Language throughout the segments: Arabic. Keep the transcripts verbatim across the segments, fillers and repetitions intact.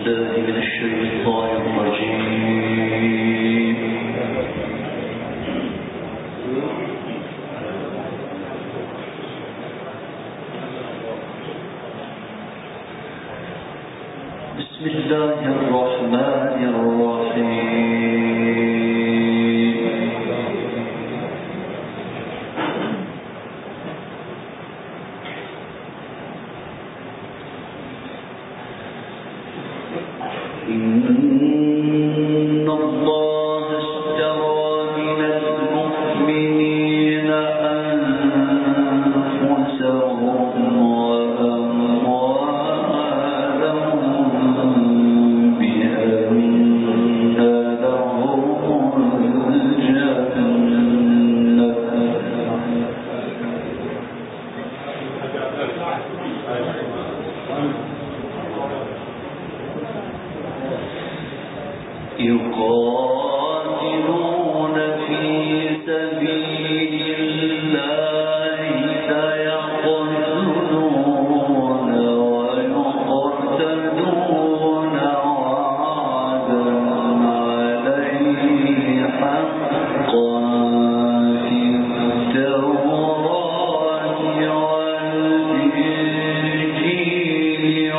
بالله من الشيطان الرجيم. بسم الله الرحمن الرحيم. إن الله اشترى من المؤمنين أنفسهم وأموالهم بأن لهم الجنة يقاتلون في سبيل الله فيقتلون ويقتلون وعدا عليه حقا في التوراة والإنجيل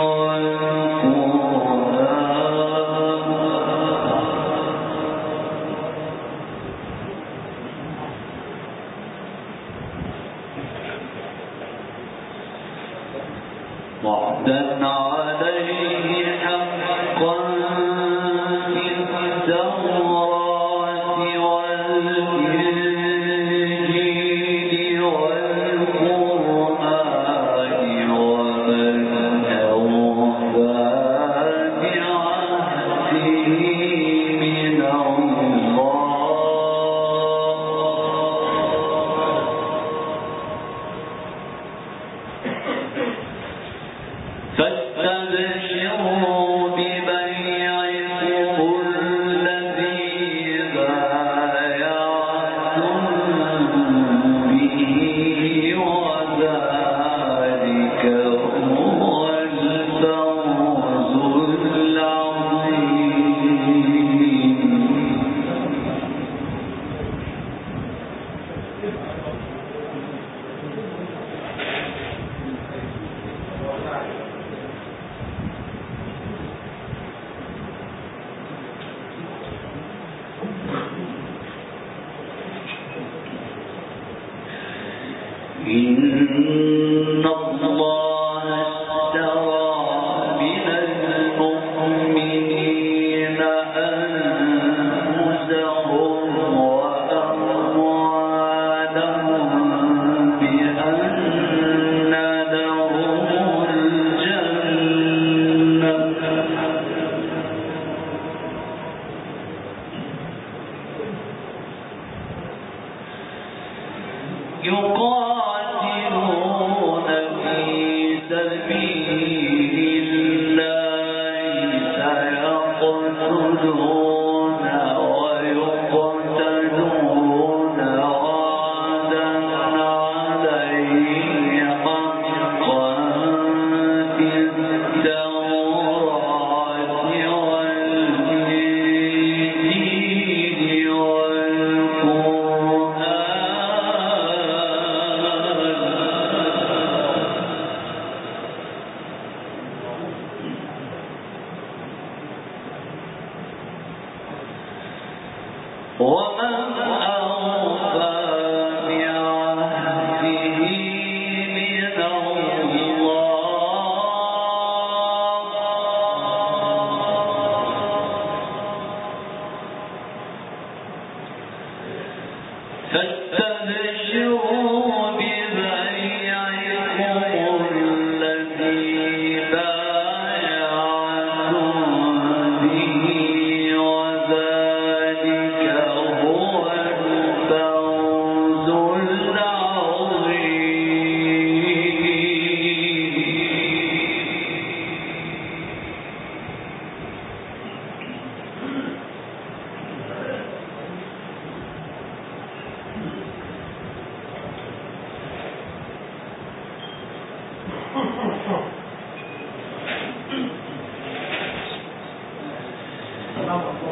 وعدا عليه حقا في التوراة والإنجيل والقرآن ومن أوفى بعهده من الله فاستبشروا ببيعكم الذي بايعتم به وذلك هو الفوز العظيم. إن الله اشترى من المؤمنين أنفسهم وأموالهم بأن لهم الجنة يقاتلون في سبيل الله فيقتلون ويقتلون وعدا عليه حقا في التوراة والإنجيل ومن أوفى بعهده من الله فاستبشروا ببيعكم الذي بايعتم به وذلك هو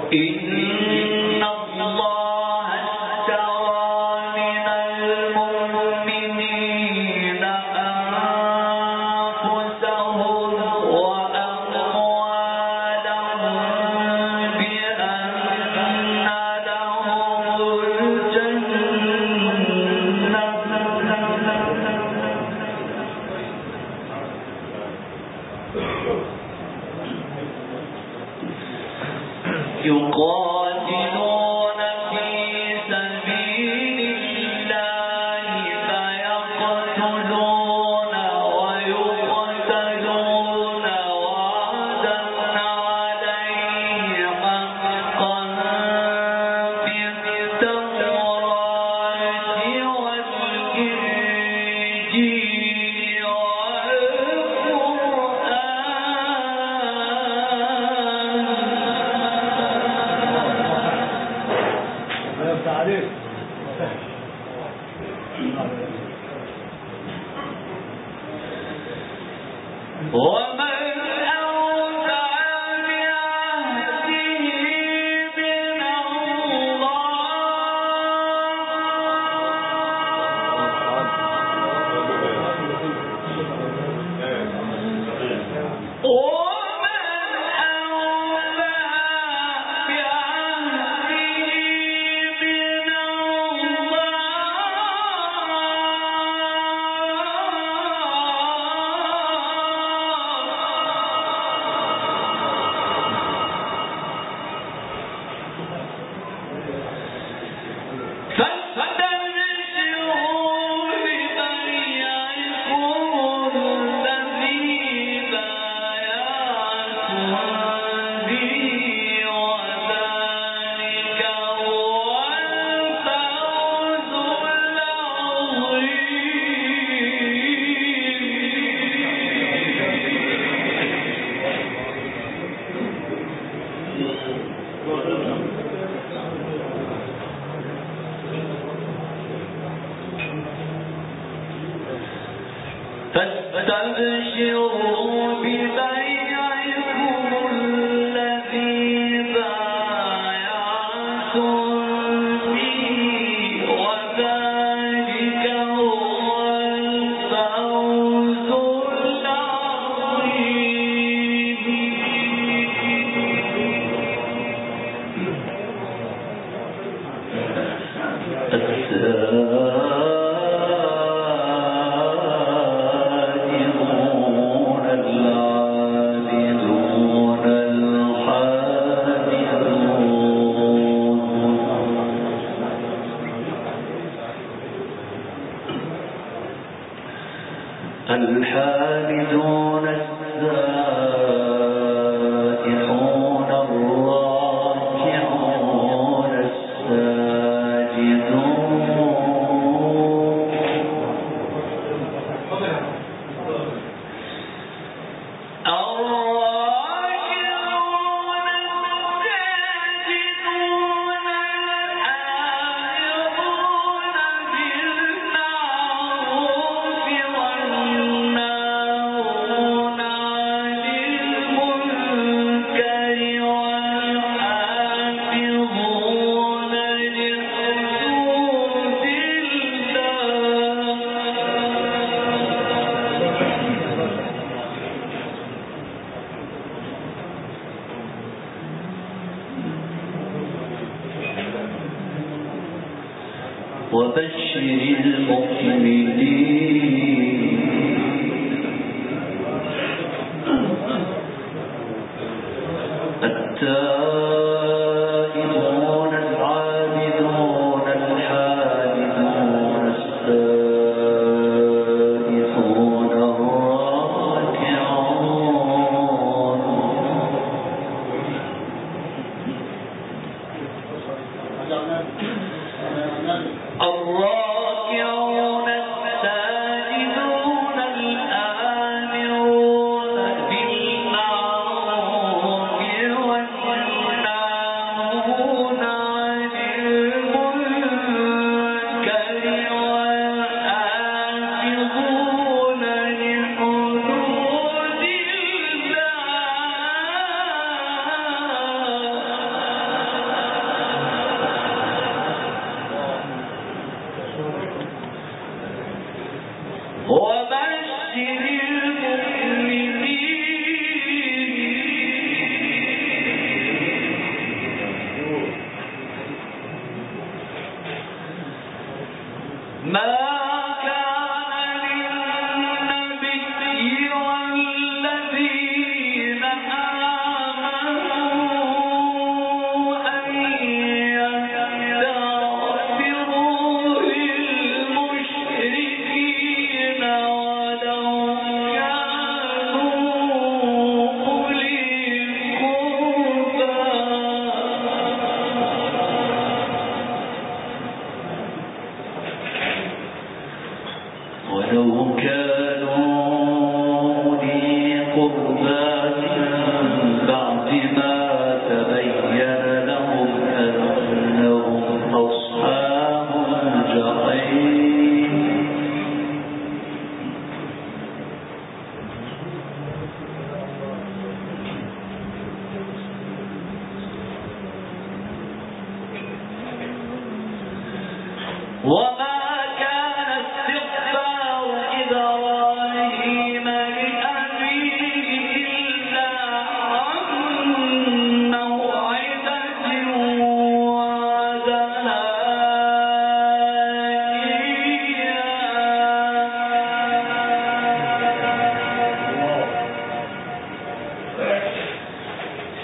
الراكعون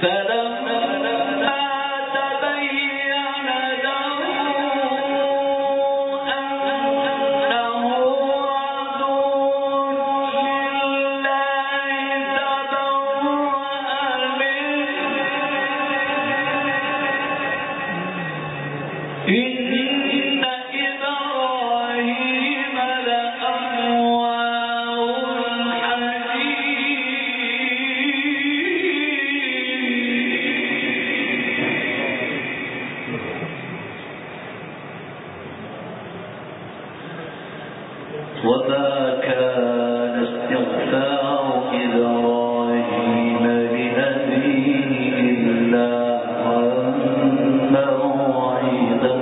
وما كان استغفار إبراهيم لأبيه إلا عن موعدة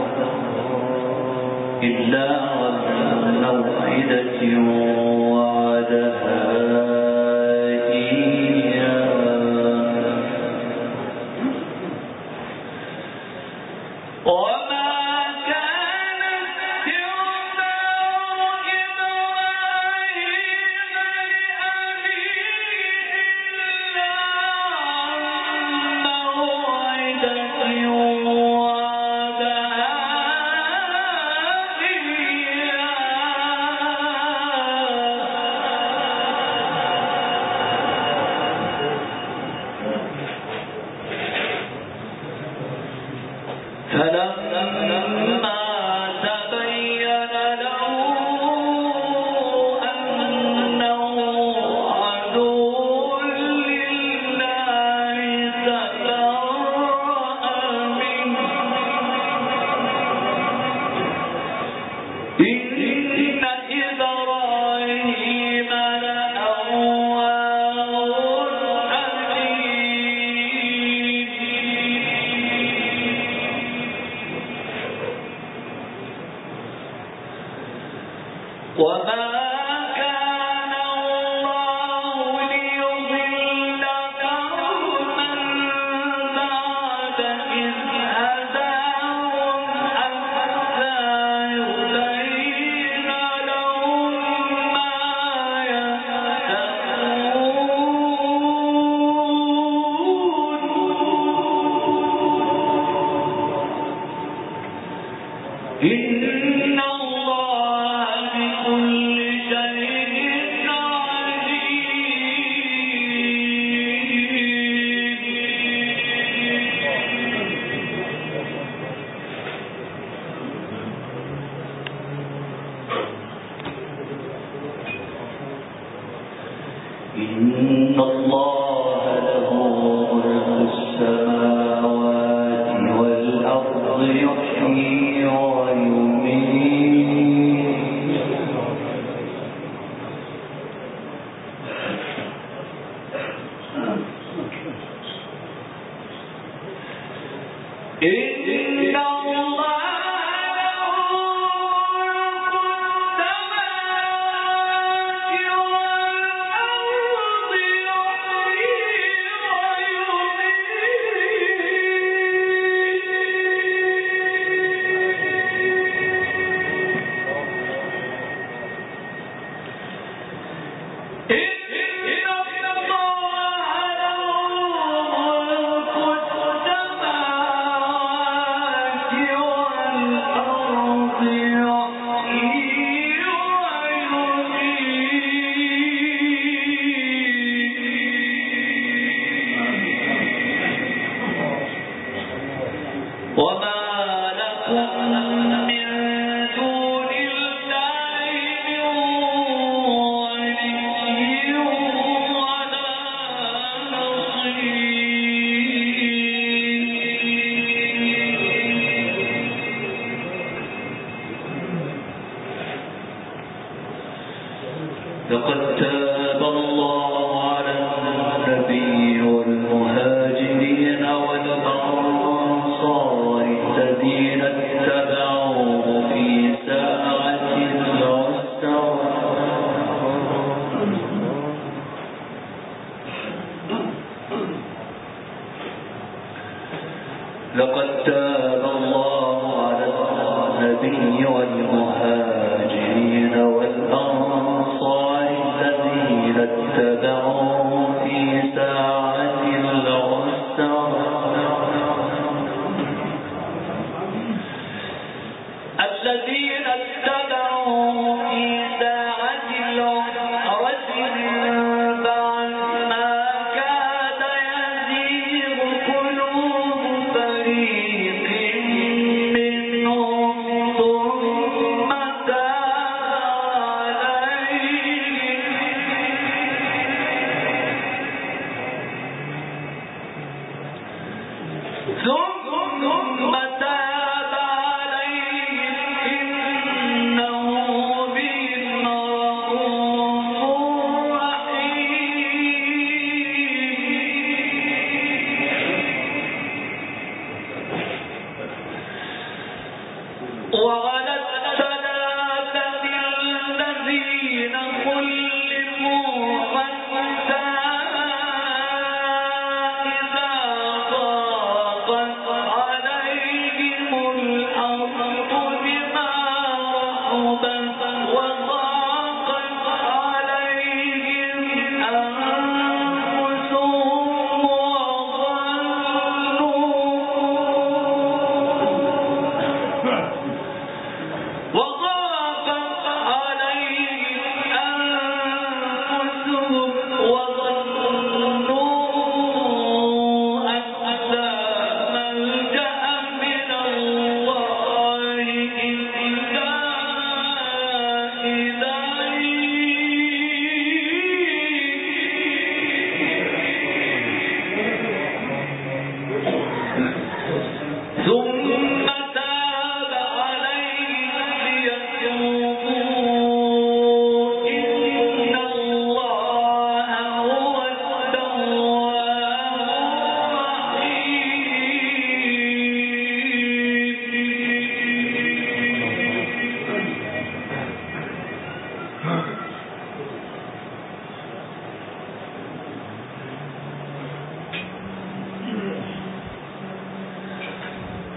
إلا عن موعدة وعدها إياه فلما تبين له أنه عدو لله تبرأ منه إن إبراهيم لأواه حليم وما كان الله ليضل قوما بعد إذ هداهم حتى يبين لهم ما يتقون إن الله بكل شيء عليم إن الله له ملك السماوات والأرض يحيي ويميت إن الله وما لكم من دون الله من ولي ولا نصير لقد تاب الله على النبي والمهاجرين والأنصار الذين اتبعوه في ساعة العسرة لقد تاب الله على النبي والمهاجرين والأنصار الذين اتبعوه في ساعة العسرة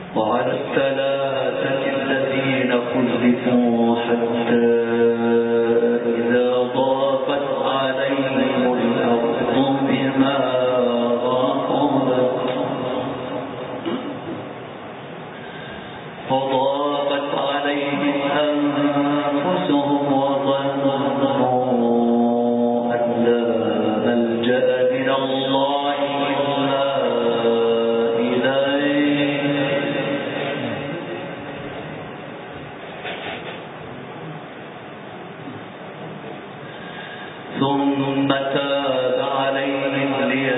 وعلى الثلاثة الذين خلفوا حتى إذا ضاقت عليهم الأرض بما رحبت وضاقت عليهم أنفسهم وظنوا أن لا ملجأ من الله إلا إليه ثم تاب عليهم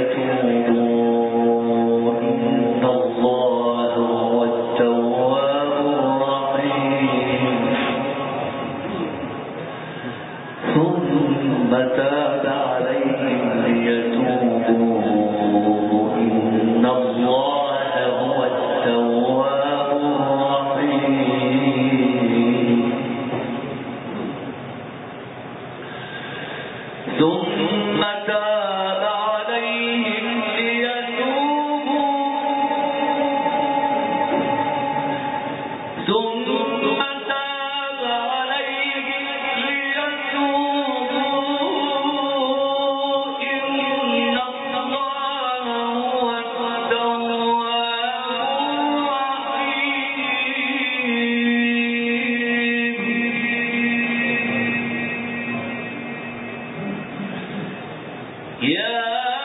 ليتوبوا إن الله هو التواب الرحيم ثم تاب عليهم ليتوبوا إن الله هو التواب الرحيم ثم تاب عليهم ليتوبوا ثم تاب عليهم ليتوبوا إن الله هو التواب الرحيم يا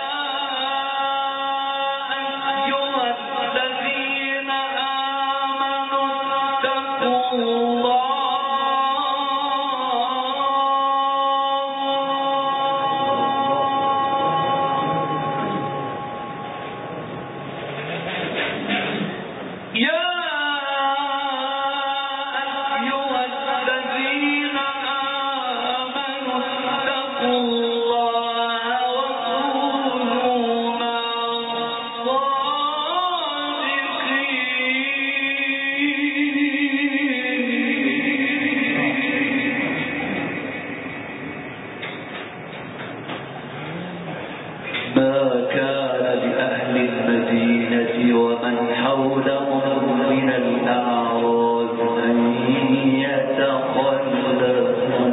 أيها الذين آمنوا اتقوا الله يا أيها الذين آمنوا اتقوا الله وكونوا مع الصادقين ما كان لأهل المدينة ومن حولهم من الأعراب أن يتخلفوا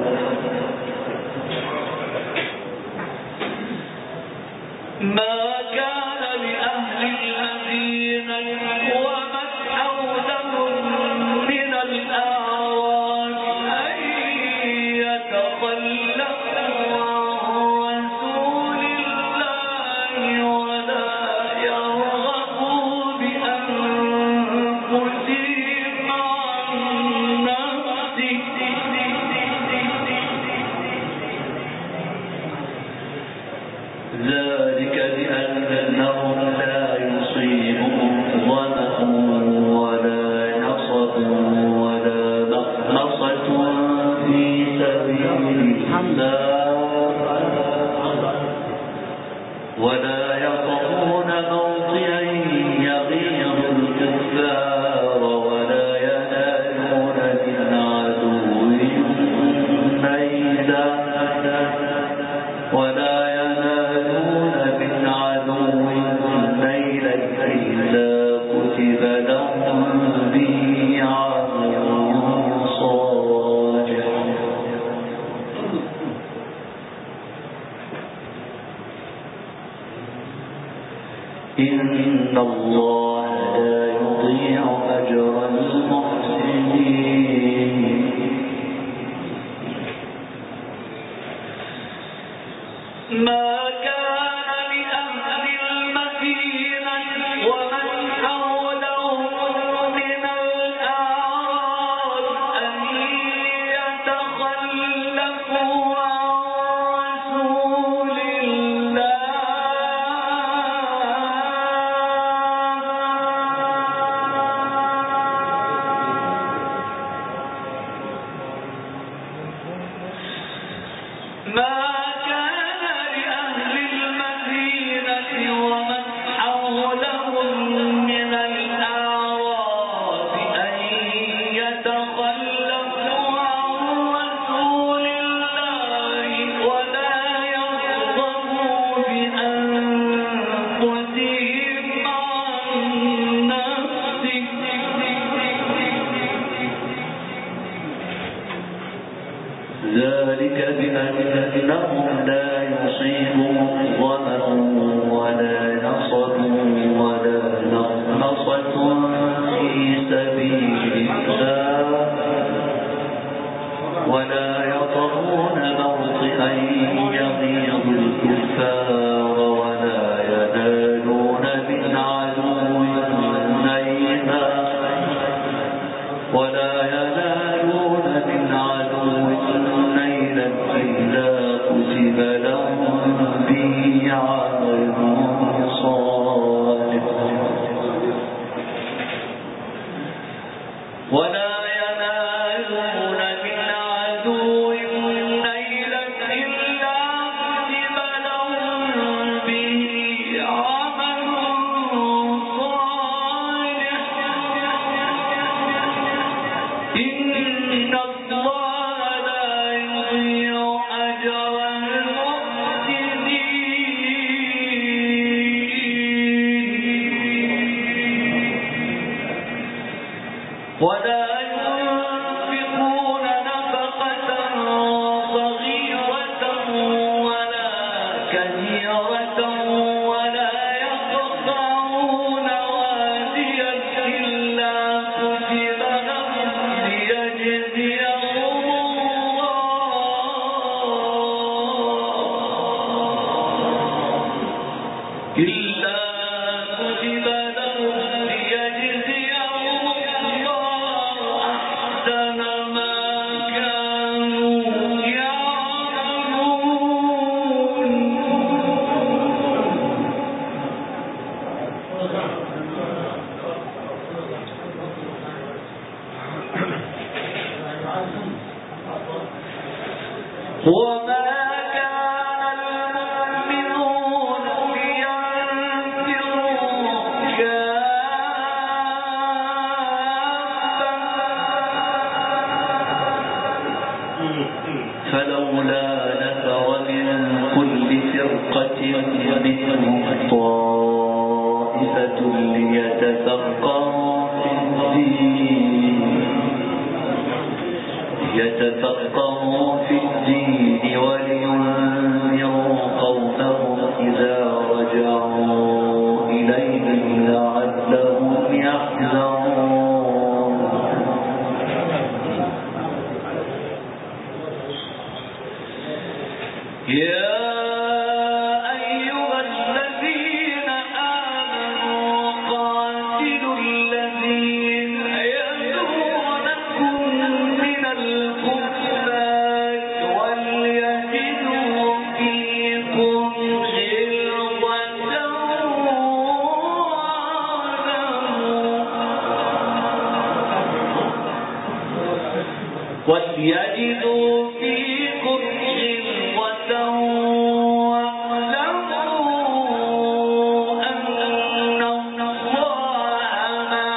ما كان لأهل المدينة ومن حولهم من الأعراب أن يتخلفوا عن رسول الله ولا يرغبوا بأنفسهم عن نفسه ذلك بأنهم لا يصيبهم ظمأ ولا نصب ولا مخمصة في سبيل الله ولا يطعون موطئا يغيظ الكفار ولا ينالون من عدو نيلا ولا ينالون من عدو نيلا إلا كتب لهم به عمل صالح إن الله لا يضيع أجر المحسنين ما كان لأهل المدينة ومن حولهم من الأعراب أن يتخلفوا عن رسول الله ما كان لأهل المدينة ومن حولهم ولا ينفقون نفقة صغيرة ولا كبيرة ولا يقطعون واديا إلا كتب لهم ليجزيهم الله إلا كتب لهم ليجزيهم الله أحسن ما كانوا يعملون. وما كان المؤمنون لينفروا كافة فلولا نفر من كل فرقة منهم طائفة ليتفقهوا في الدين يتفقهوا في الدين ولينذروا قومهم إذا رجعوا إليهم لعلهم يحذرون. يا أيها الذين آمنوا قاتلوا الذين يلونكم من الكفار وليجدوا فيكم غلظة وليجدوا فيكم غلظة واعلموا أن الله مع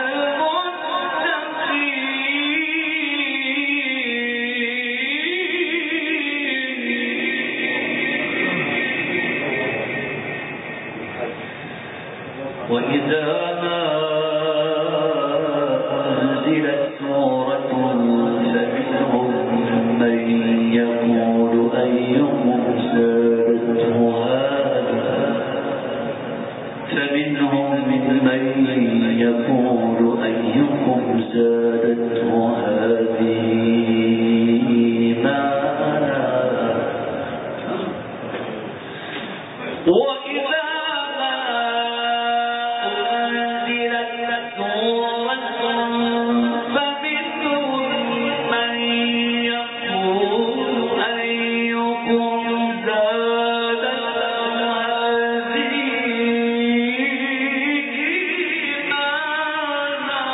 المتقين. وإذا ما أنزلت سورة فمنهم من يقول أيكم زادته هذه فمنهم من يقول أيكم زادته هذه إيمانا. وإذا ما أنزلت سورة فمنهم من يقول أيكم زادته هذه إيمانا.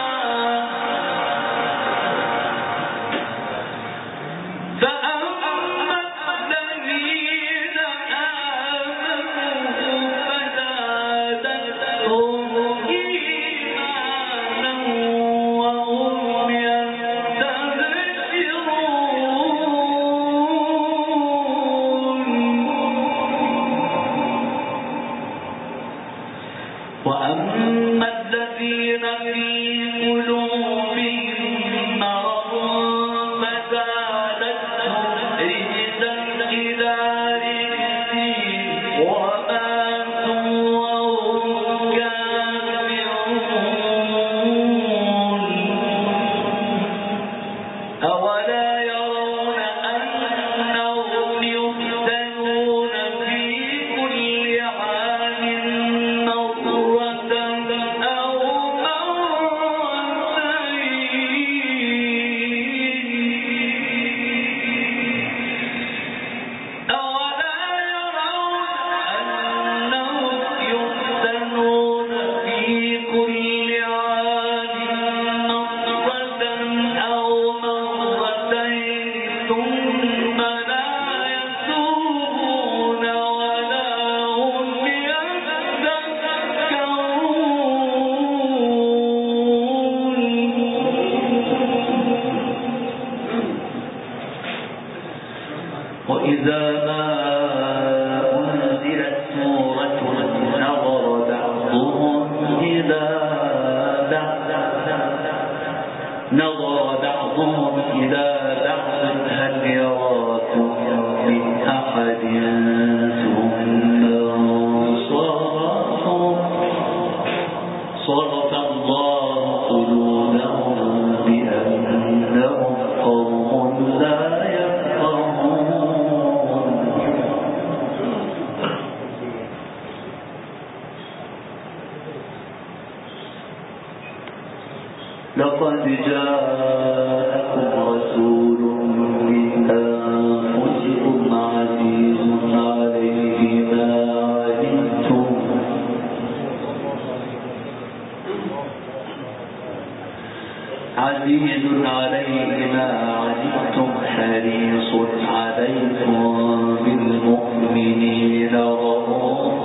فأما الذين آمنوا فزادتهم إيمانا وهم يستبشرون. وأما الذين في قلوبهم مرض فزادتهم رجسا إلى رجسهم وماتوا وهم كافرون. أولا يرون أنهم يفتنون في كل عام مرة أو مرتين. أولا يرون أنهم يفتنون في كل عام مرة أو مرتين ثم لا يتوبون ولا هم يذكرون. وإذا ما أنزلت سورة نظر بعضهم إلى بعض نظر بعضهم إلى بعض هل يراكم من أحد ثم انصرفوا صرف الله قلوبهم بأنهم قوم لا يفقهون. لقد جاءكم رسول من أنفسكم عزيز عليه ما عنتم عزيز عليه ما عنتم حريص عليكم بالمؤمنين رؤوف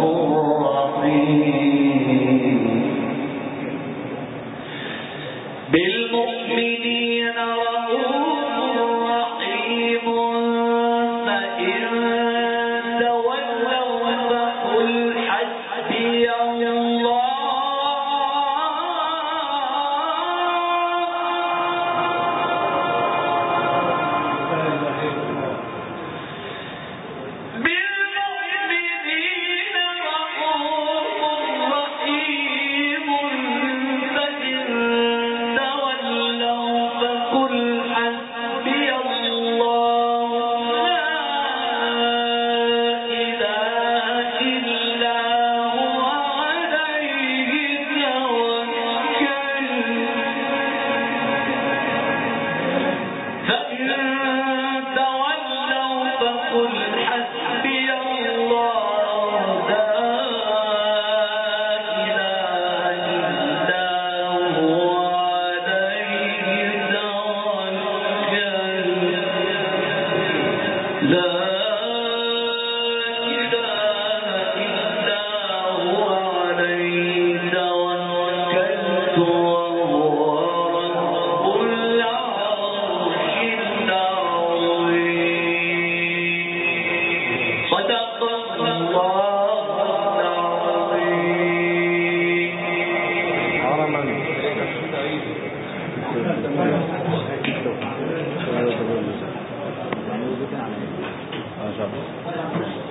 رحيم بالمؤمنين رؤوف رحيم فإن تولوا فقل حسبي الله ما شاء الله.